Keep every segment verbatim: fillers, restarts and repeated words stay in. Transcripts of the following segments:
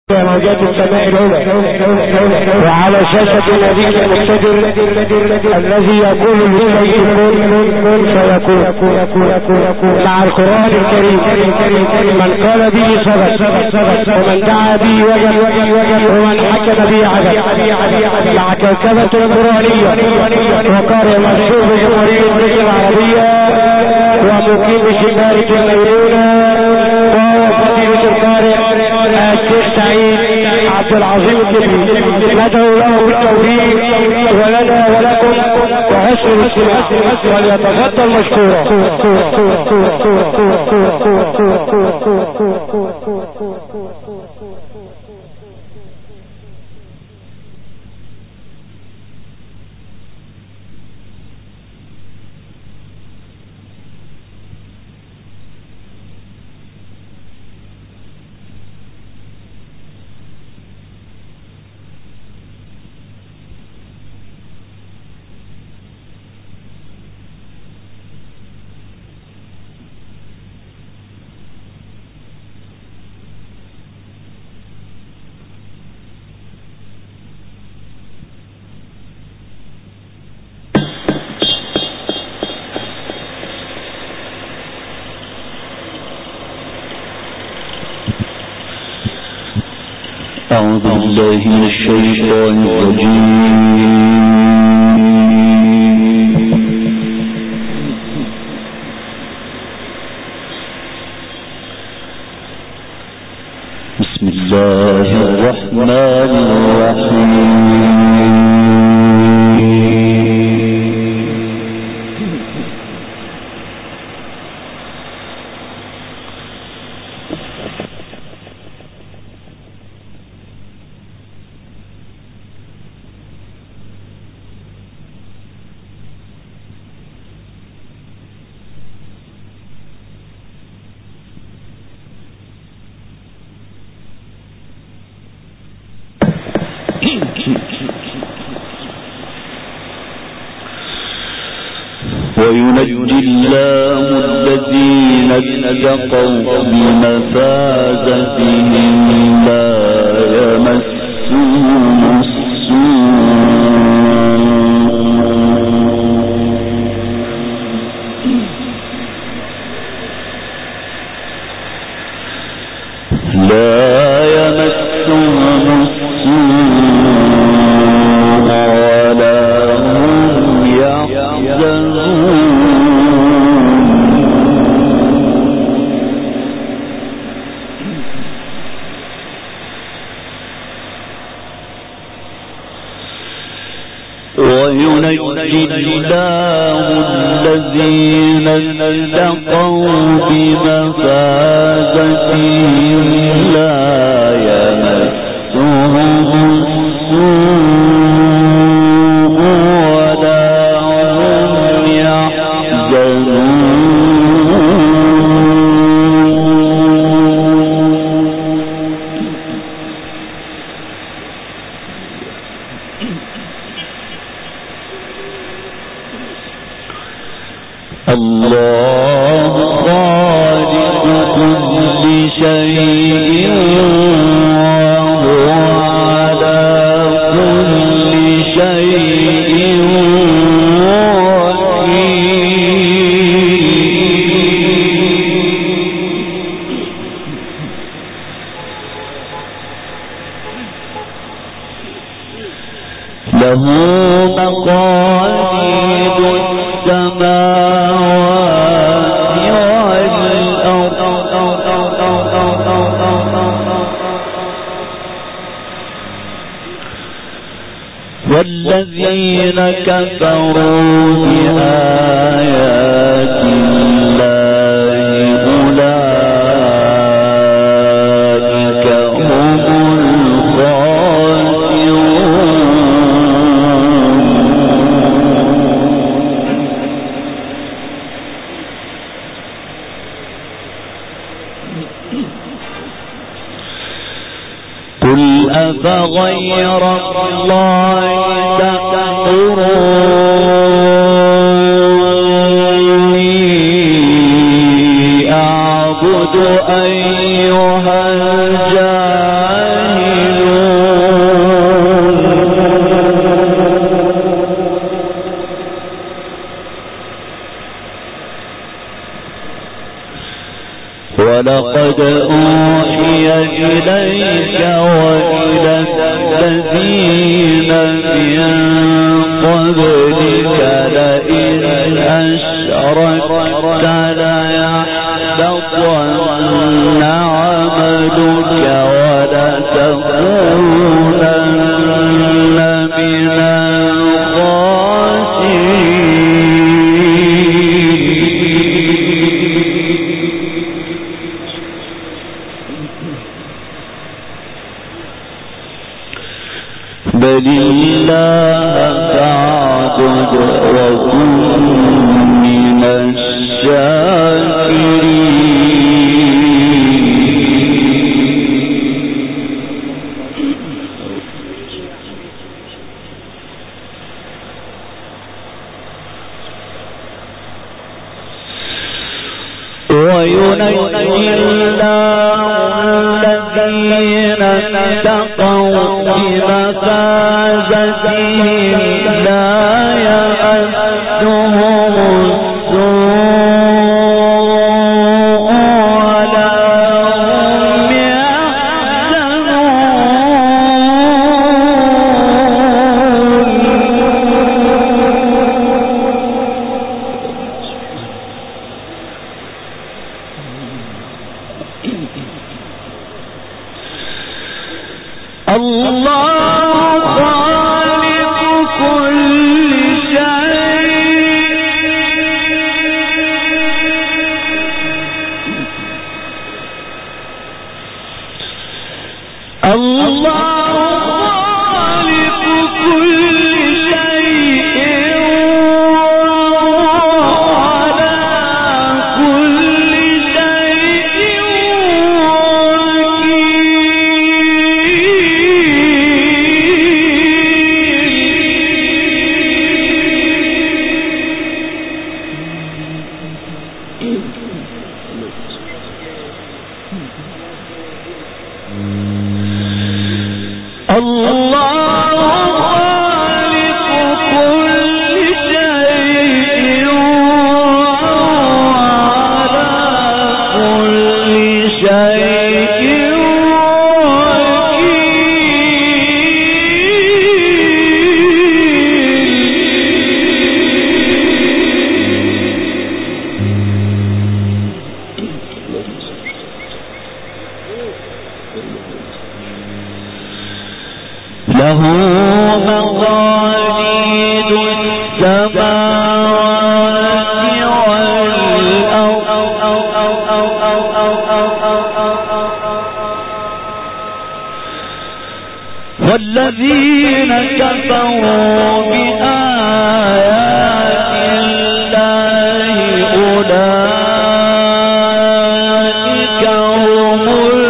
موجات السماء العلى وعلى شاشة النبي المقتدر الذي يقول للشيء كن فيكون مع القرآن الكريم من قال به صدق ومن دعا به وجد ومن حكم به عدل مع كوكبة قرآنية وقارئ مشهور بجمهورية مصر العربية ومقيم شمالة الميمونة وهو فضيلة القارئ الشيخ سعيد عبد العظيم الدبي. ندعو له بالتوفيق ولنا ولكم وحسن الاستماع وليتفضل مشكورا. أعوذ بالله من الشيطان الرجيم. بسم الله الرحمن الرحيم. وينجي الله الذين اتقوا بمفازتهم لا يمسهم السوء لا يمسهم السوء ولا هم يحزنون. وينجي الله الذين اتقوا بمفازتهم لا يمسهم السوء ولا هم يحزنون. الله خالق كل شيء وهو على كل شيء وكيل. له مقاليد السماوات والذين كفروا بآيات الله أولئك هم قل أفغير الله تأمروني أعبد أيها الجاهلون. ولقد أوحي إليك وإلى الذين من قبلك لئن أشركت ليحبطن عملك ولتكونن من بل الله فاعبد وكن من الشاكرين. وينجي الله الذين اتقوا بمفازتهم لا يمسهم السوء ولا هم يحزنون. الله خالق كل شيء الله خالق كل شيء وعلى كل شيء الله خالق كل شيء وعلى كل شيء له مقاليد السماوات والأرض والذين كفروا بآيات الله أولئك هم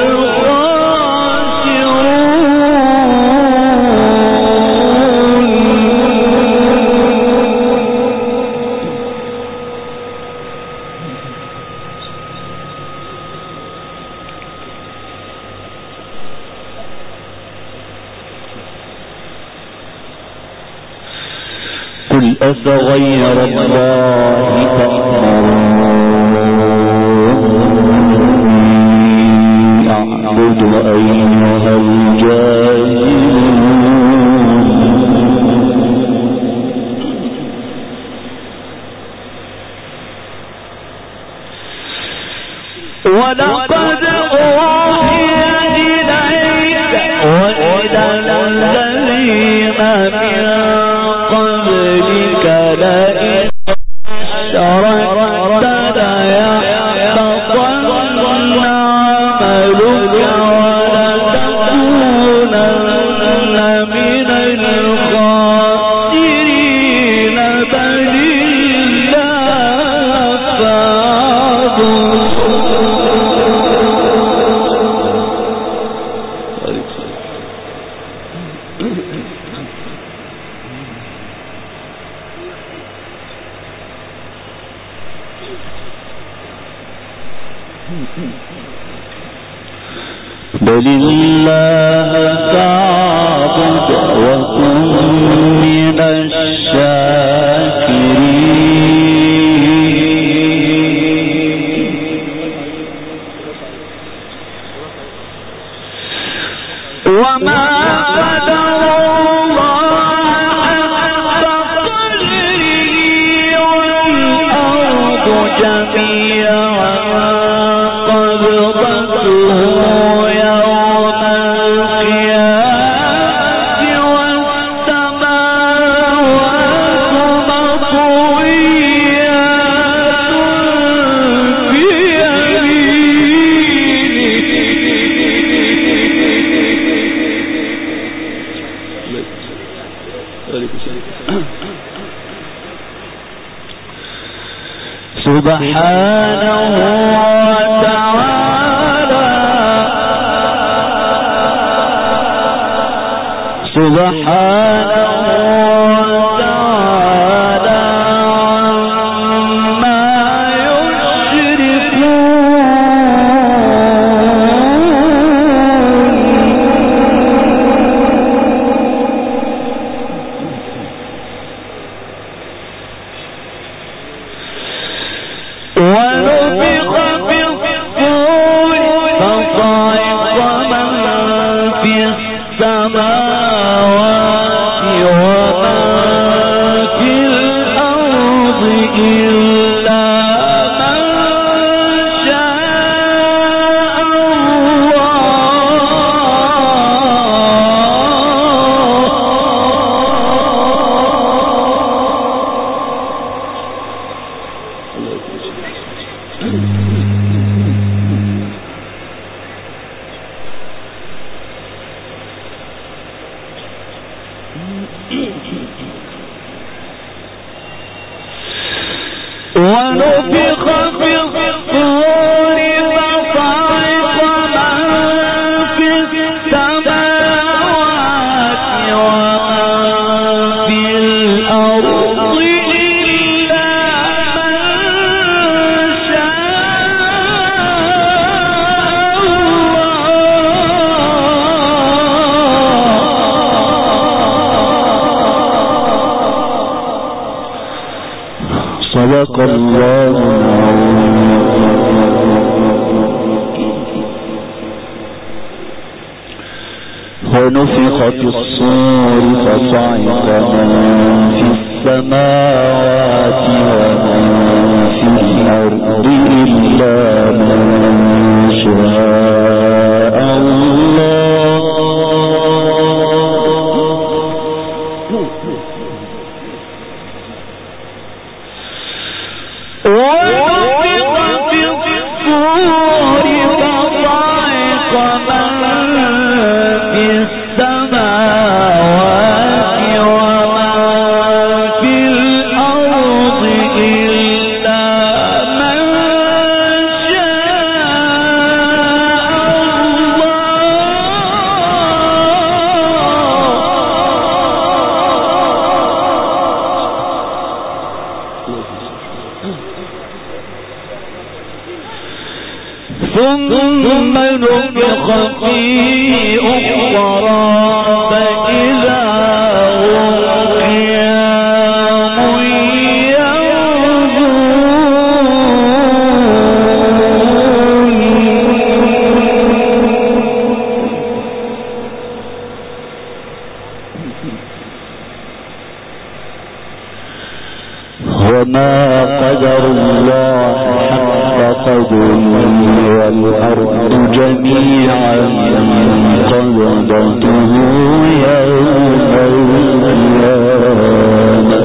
قل أفغير الله تأمروني أعبد أيها الجاهلون. ولقد أوحي إليك وإلى الذين من قبلك لئن أشركت ليحبطن عملك ولتكونن من الخاسرين. بل الله فاعبد بل الله فاعبد وكن من الشاكرين. سبحانه وتعالى سبحانه وتعالى عما ونفخ في الصور فصعق من في السماوات ومن في الأرض إلا من شاء الله. صدق الله ونفخ في الصور فصعق من في السماوات ومن في الأرض إلا من شاء الله. ثم نفخ فيه أخرى فإذا هم قيام ينظرون وما قدر الله حق قدره والأرض جميعا قبضته يوم القيامة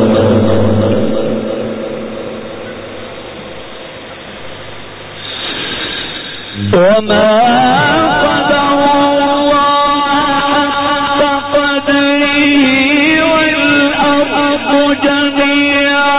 وما قدر الله حق قدره والأرض جميعا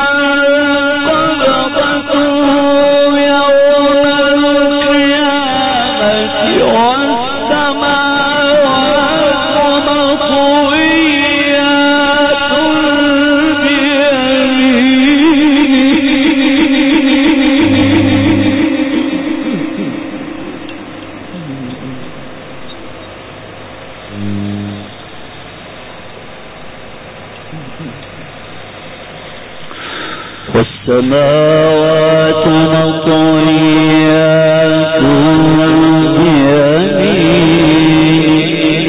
والسماوات مطويات بيمينه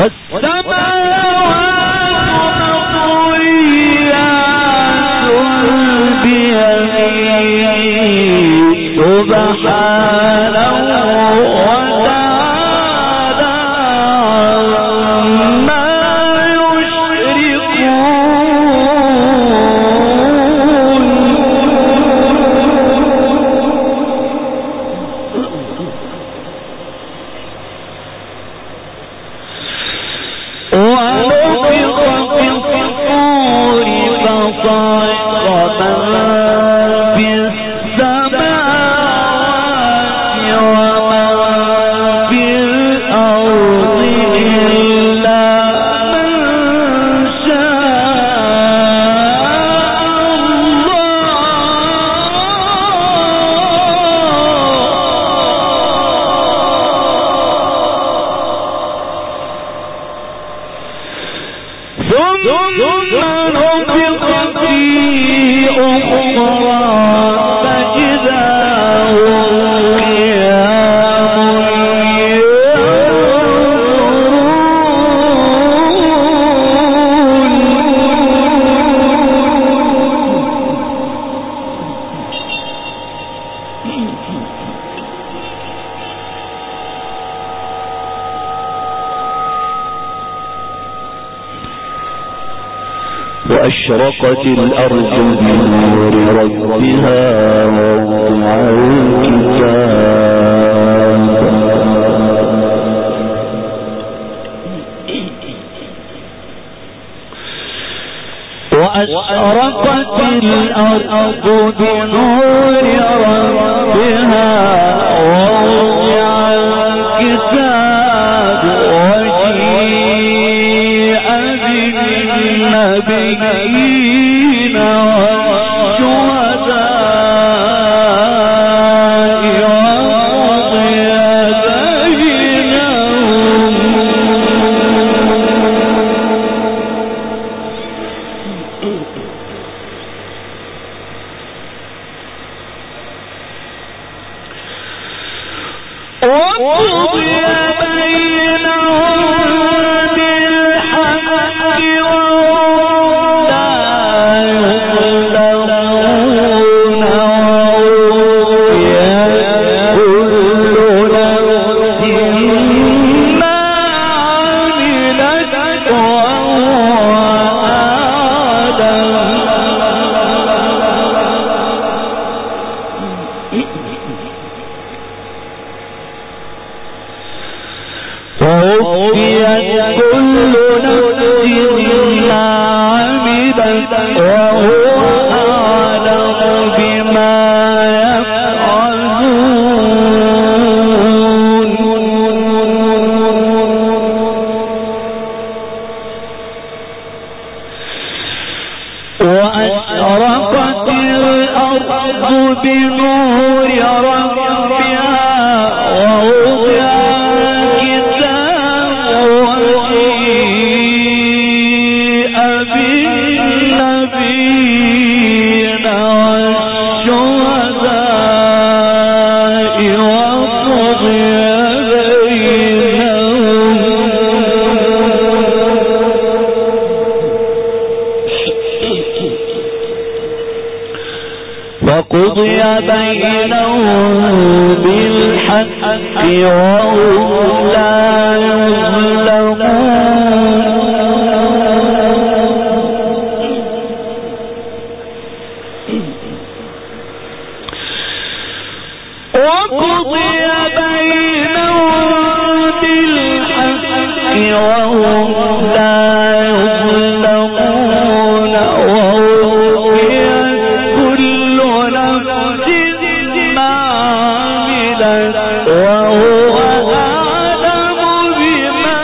وأشرقت الأرض بنور ربها ووضع الكتاب وأشرقت الأرض بنور ربها ووضع الكتاب وجيء بالنبيين والشهداء وقضي بينهم وقضي وقضي بينهم بالحق وهم لا يظلمون وقضي بينهم بالحق وهم لا يظلمون ووفيت كل نفس ما عملت وهو أعلم بما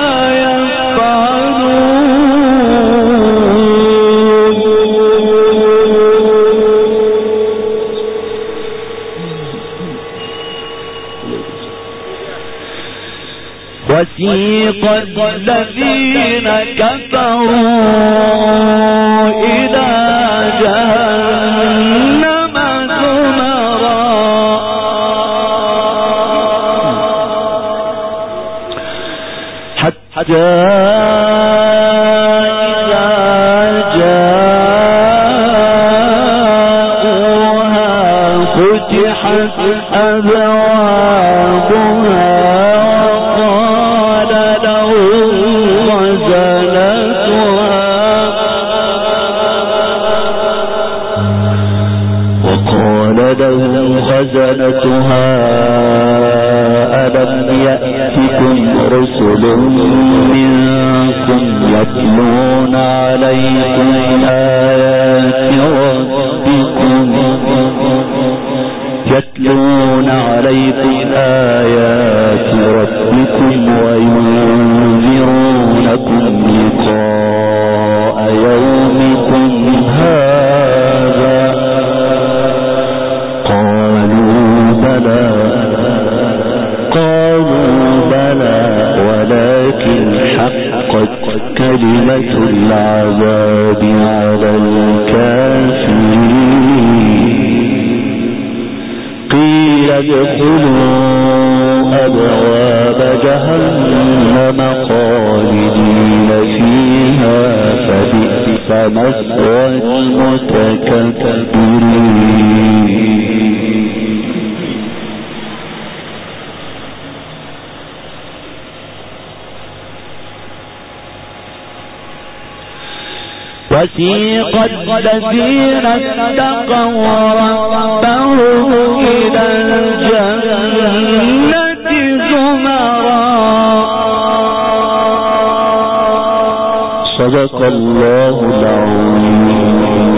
وسيق الذين كفروا إلى جهنم زمرا حتى إذا جاءوها فتحت أبوابها وقال لهم خزنتها وقال لهم خزنتها ألم يأتكم رسل منكم يتلون عليكم آيات ربكم يتلون عليكم آيات ربكم وينذرونكم لقاء يومكم هذا قالوا بلى قالوا بلى ولكن حقت كلمة العذاب على الكافرين قيل ادخلوا أبواب جهنم خالدين فيها فبئس مثوى المتكبرين. وسيق الذين اتقوا ربهم إلى الجنة زمرا. صدق الله العظيم.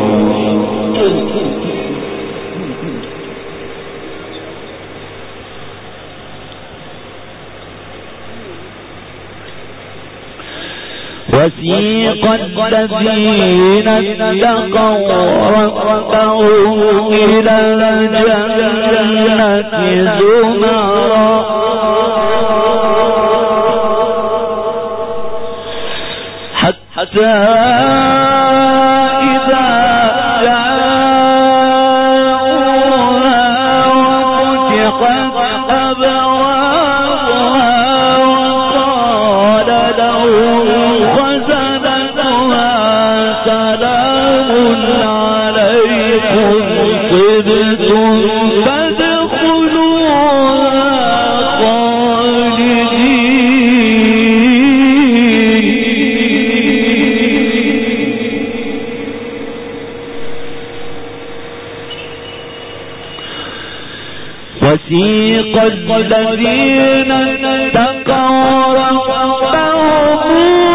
وسيق الذين اتقوا ربهم إلى الجنة زمرا حتى إذا جاءوها وفتحت أبوابها وقال لهم سلام عليكم طبتم فادخلوها خالدين. وسيق الذين اتقوا ربهم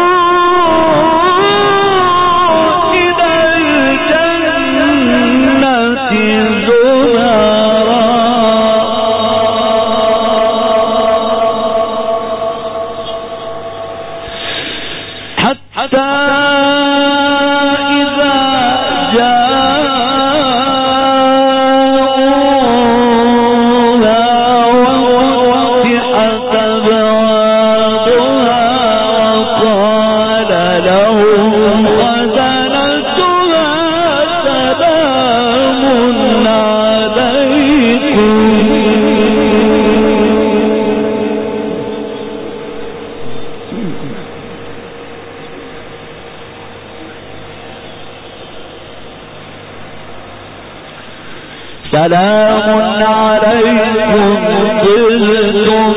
سلام عليكم طبتم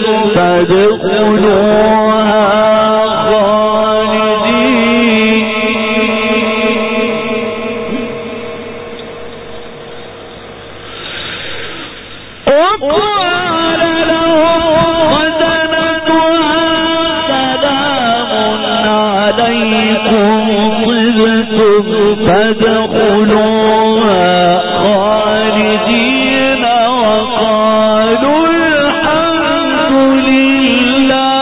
فادخلوها خالدين. وقال لهم خزنتها سلام عليكم طبتم فادخلوها خالدين وقالوا الحمد لله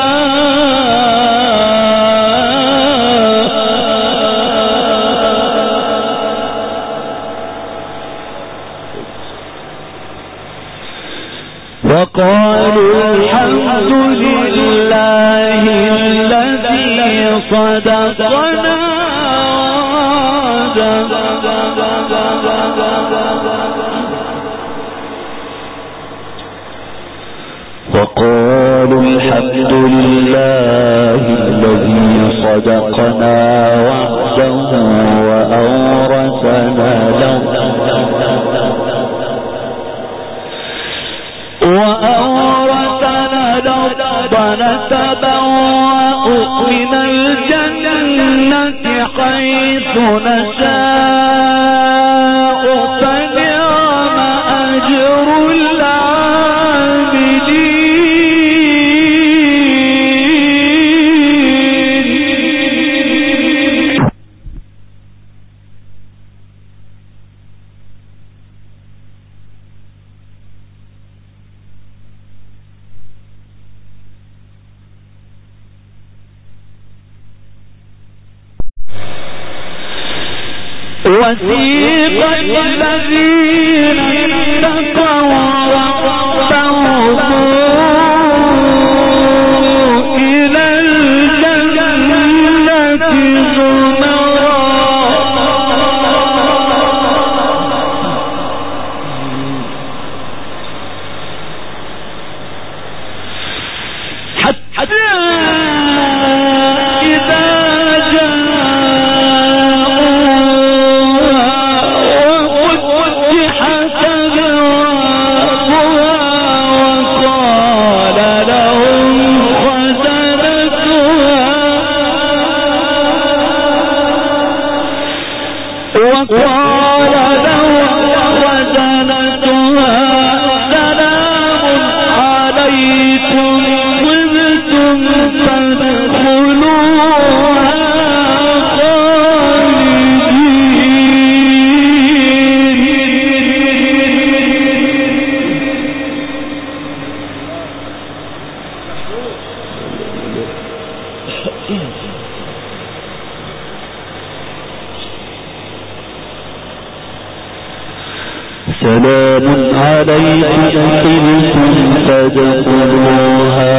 وقالوا الحمد لله الذي صدقنا وقالوا الحمد لله نتبوأ من الجنة حيث نشاء فنعم أجر العاملين. وسيق الذين اتقوا ربهم إلى الجنة زمرا حتى إذا وقال لهم خزنتها سلام عليكم طبتم فادخلوها خالدين. سلام عليكم طبتم فادخلوها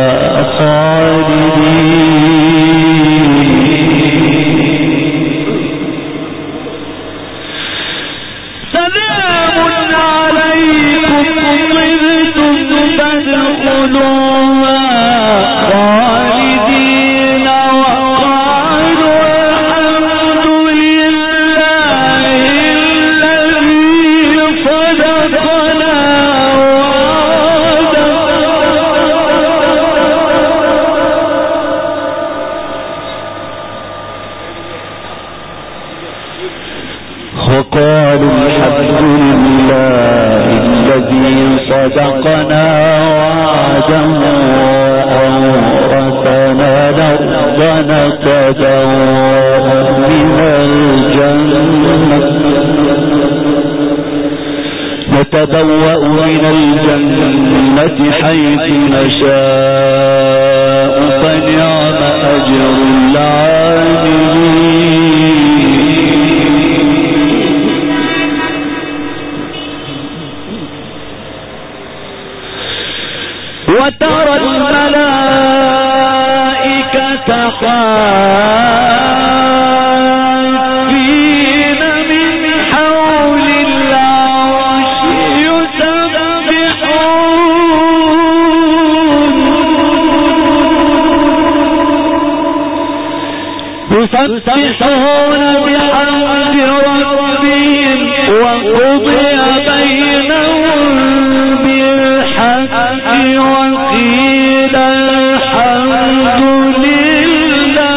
خالدين. سلام عليكم طبتم فادخلوها خالدين وقالوا الحمد لله الذي صدقنا وعده وقالوا الحمد لله الذي صدقنا وعده وأورثنا الأرض نتبوأ من الجنة نتبوأ من الجنة حيث نشاء فنعم أجر العاملين. وترى الملائكة حافين من حول العرش يسبحون يسبحون بحمد ربهم وقضي بينهم بالحق وقيل الحمد لله.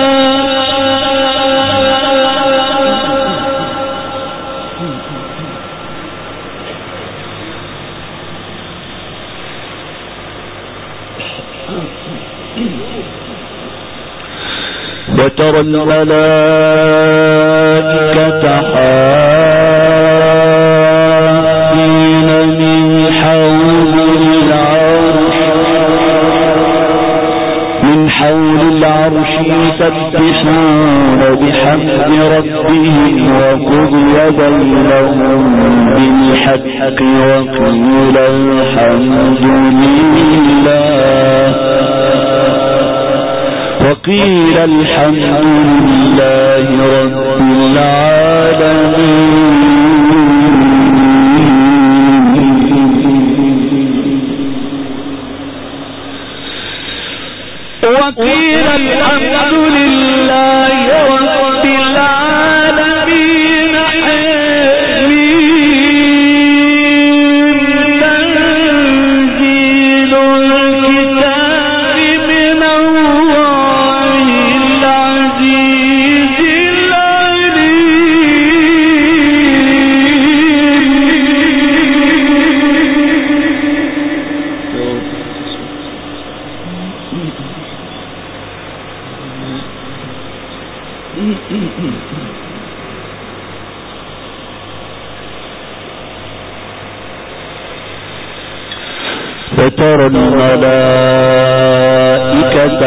وترى الملائكة حافين من حول العرش من حول العرش يسبحون بحمد ربهم وقضي بينهم بالحق وقيل الحمد لله وقيل الحمد لله رب العالمين وقيل الحمد لله رب العالمين حميد تنزيل الكتاب من وترى الملائكة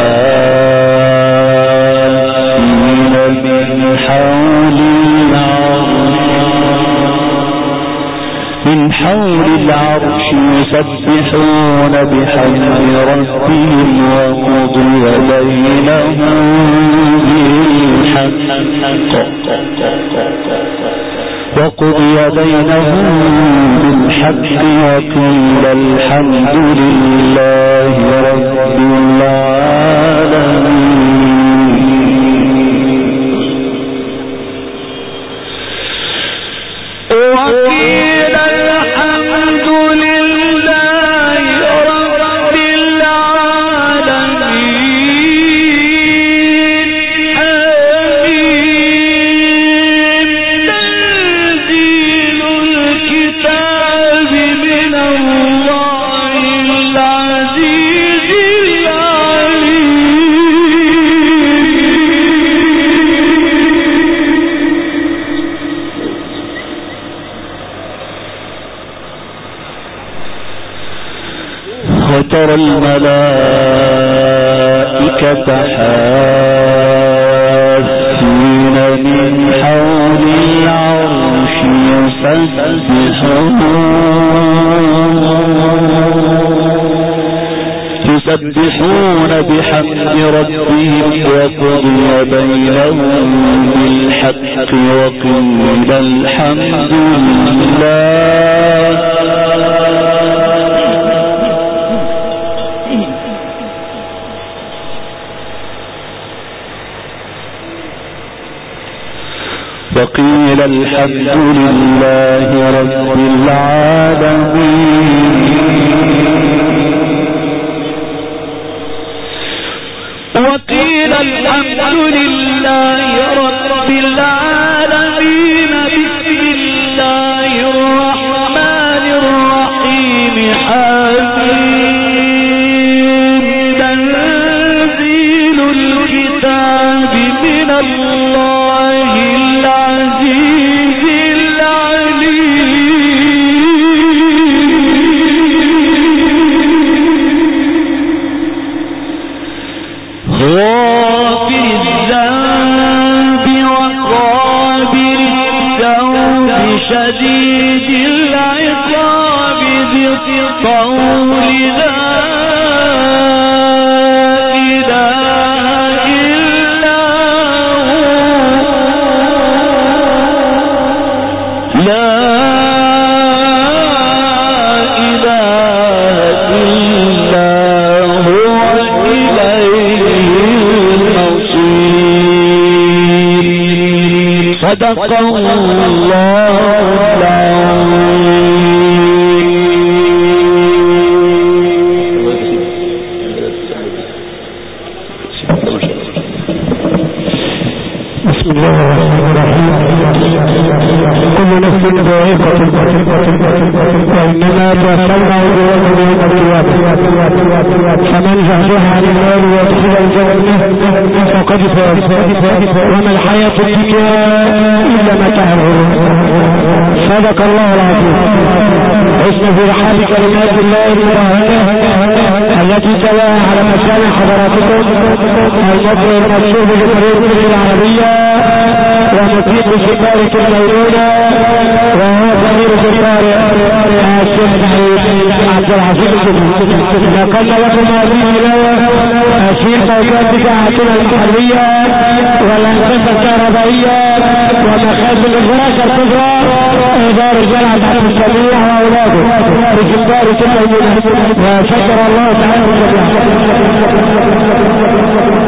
حافين من حول العرش من حول العرش يسبحون بحمد ربهم وقضي بينهم بالحق وقضي بينهم بالحق وقيل الحمد لله رب العالمين وقيل الحمد لله رب العالمين آمين تنزيل الكتاب من الله العزيز وترى الملائكة حافين من حول العرش يسبحون يسبحون بحمد ربهم وقضي بينهم بالحق وقيل الحمد لله وقيل الحمد لله رب العالمين وقيل الحمد لله رب العالمين بسم الله الرحمن الرحيم حميد تنزيل الكتاب من الله العزيز العليم غافر الذنب وقابل التوب شديد العقاب ذي الطول لا إله إلا هو لا إله إلا هو إليه المصير صدق الله بسم الله الرحمن الرحيم كل نفس ذائقة وإنما توفون أجوركم يوم القيامة فمن زحزح عن النار وادخل الجنة فقد فاز وما الحياة الدنيا إلا متاع الغرور صدق الله العظيم حسن في رحاب كلمات الله المباركة التي تلاها على مسامع حضراتكم المطر المكتوب لطريق العربية ومطيق الشفارة المولودة وهو ضمير الشفارة الشيخ عبد العزيز نقل لكم هذه الولاية الشيخ توقيت بتاعتنا المحلية والأنفسة الكهربائية ومخازن الفراشة الكبرى إدارة الجامعة عبد السميع وأولاده بجدار كل المنى وشكر الله تعالى